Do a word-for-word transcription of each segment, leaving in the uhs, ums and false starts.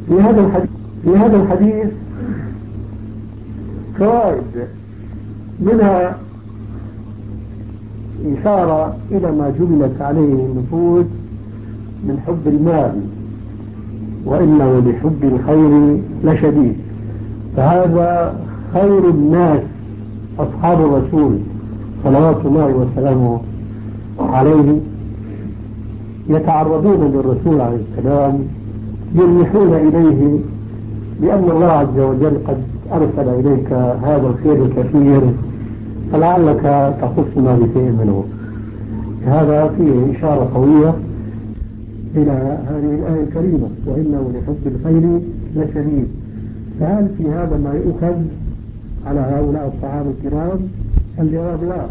في هذا الحديث في هذا الحديث فوائد، منها إشارة إلى ما جملت عليه النفوس من حب المال، وإنه لحب الخير لشديد. فهذا خير الناس أصحاب الرسول صلوات الله وسلامه عليه يتعرضون للرسول عليه السلام، يلمحون إليه بأن الله عز وجل قد أرسل إليك هذا الخير الكثير، فلعلك تخصنا بشيء منه. هذا فيه إشارة قوية إلى هذه الآية الكريمة، وإنه لحب الخير لشديد. فهل في هذا ما يؤخذ على هؤلاء الصحابة الكرام؟ الجواب لا.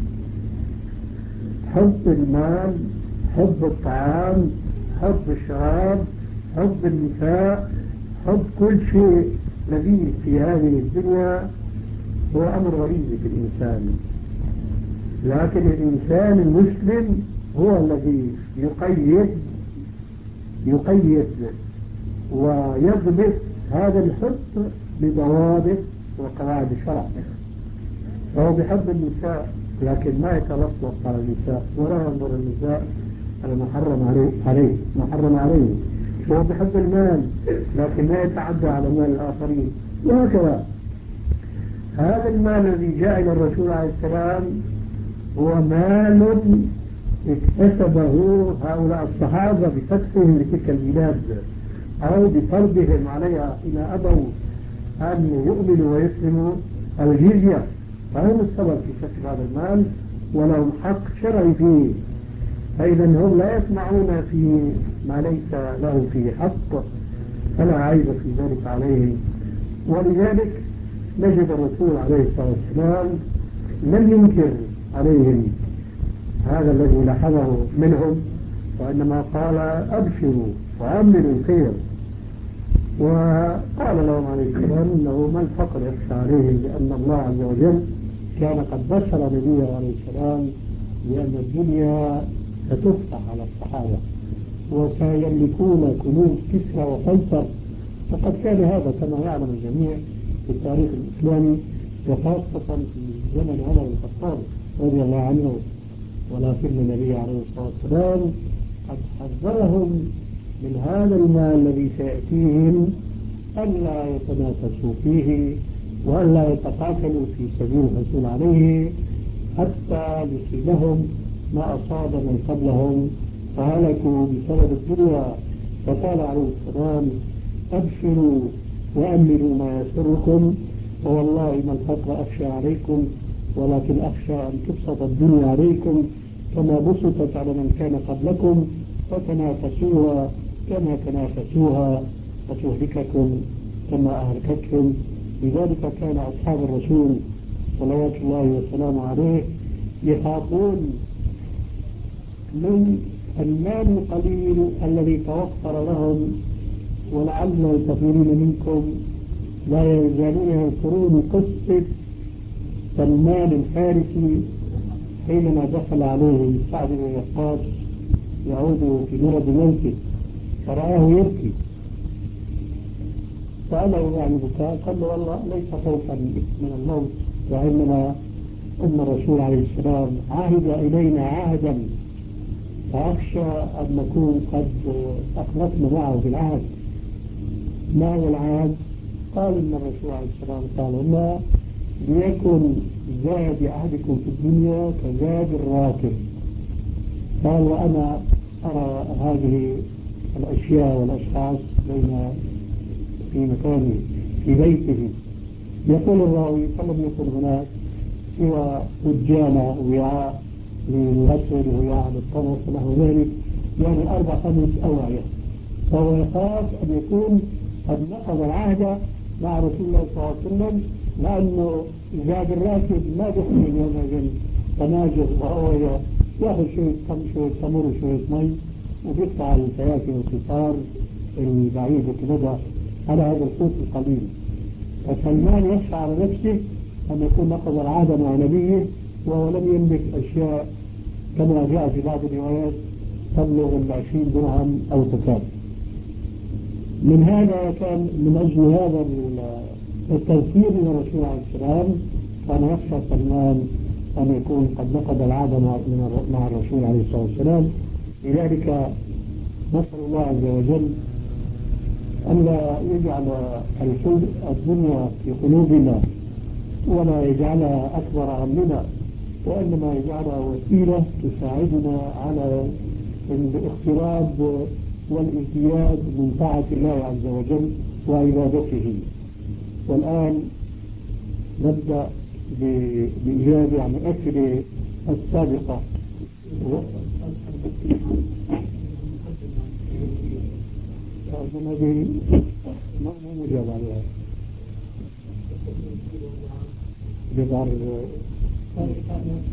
حب المال، حب الطعام، حب الشراب، حب النساء، حب كل شيء لذيذ في هذه الدنيا هو أمر غريب في الإنسان، لكن الإنسان المسلم هو الذي يقيد يقيد ويضبط هذا الحب بضوابط وقواعد الشرع. فهو بحب النساء لكن ما يتلطف على النساء ولا ينظر النساء على ما حرم عليه عليه ما حرم عليه. هو بحب المال لكن لا يتعدى على مال الآخرين، وهكذا. هذا المال الذي جاء إلى الرسول عليه السلام هو مال اكتسبه هؤلاء الصحابة بفتحهم لتلك البلاد أو بفرضهم عليها إذا أبوا أن يؤمنوا ويسلموا الجزية، فهم السبب في كسب هذا المال ولهم حق شرعي فيه. فإذا هم لا يسمعون في ما ليس لهم فيه حق، فلا عيب في ذلك عليهم. ولذلك نجد الرسول عليه الصلاة والسلام لم ينكر عليهم هذا الذي لاحظه منهم، وإنما قال أبشروا وأملوا الخير. وقال لهم عليه السلام إنه ما الفقر يخشى عليهم، لأن الله عز وجل كان قد بشر نبيه عليه السلام بأن الدنيا ستفتح على الصحابة وسيملكون كنوز كسرى وقيصر. فقد كان هذا كما يعلم الجميع في التاريخ الإسلامي، وخاصة في زمن عمر بن الخطاب رضي الله عنه. ولكن النبي عليه الصلاة والسلام قد حذرهم من هذا المال الذي سيأتيهم ألا يتنافسوا فيه وألا يتقاتلوا في سبيل الحصول عليه حتى يصيبهم ما أصاب من قبلهم فهلكوا بسبب الدنيا. فقال عليه السلام أبشروا وأملوا ما يسركم، فوالله ما الفقر أخشى عليكم ولكن أخشى أن تبسط الدنيا عليكم كما بسطت على من كان قبلكم فتنافسوها كما تنافسوها فتهلككم كما أهلكتهم. لذلك كان أصحاب الرسول صلوات الله وسلامه عليه يخافون من المال القليل الذي توفر لهم، ولعل الكثيرين منكم لا يزالون يذكرون قصة سلمان الفارسي حينما دخل عليه سعد بن وقاص يعود في مرض موته فرآه يبكي، سأله عن بكاء، قال له والله ليس خوفا من الموت وإنما أن الرسول عليه السلام عهد إلينا عهدا فأخشى أن نكون قد أخلصنا معه بالعهد. ما هو العهد؟ قال إن الرسول عليه السلام قال لا ليكن زاد عهدكم في الدنيا كزاد الراكب. قال وأنا أرى هذه الأشياء والأشخاص بين في مكانه في بيته. يقول الراوي فلم يكن هناك سوى فجانة وعاء للغسل وعاء للطبخ ونحو ذلك، يعني أربع خمس أوعية. فهو يخاف أن يكون قد نقض العهد مع رسول الله صلى الله عليه وسلم، لأنه زاد الراكب ما بيحمل يومئذ تناجر وهو ياخذ شوية شوية تمر وشوية مي وبيقطع الفواكه والقطار البعيد وكذا على هذا الصوت القليل. فسلمان يخشى على نفسه أن يكون نقض العهد مع نبيه وهو لم يملك أشياء كما جاء في بعض الروايات تبلغ العشرين درهم أو تكاد. من هذا كان من أجل هذا التوفير من الرسول عليه السلام كان يخشى سلمان أن يكون قد نقض العهد مع الرسول عليه الصلاة والسلام. لذلك نسأل الله عز وجل أن لا يجعل الدنيا في قلوبنا ولا يجعلها أكبر همنا، وإنما يجعلها وسيلة تساعدنا على الاقتراب والازدياد من طاعة الله عز وجل وعبادته. والآن نبدأ بإجابة عن الأسئلة السابقة. هذه ما مجاب عليها بضع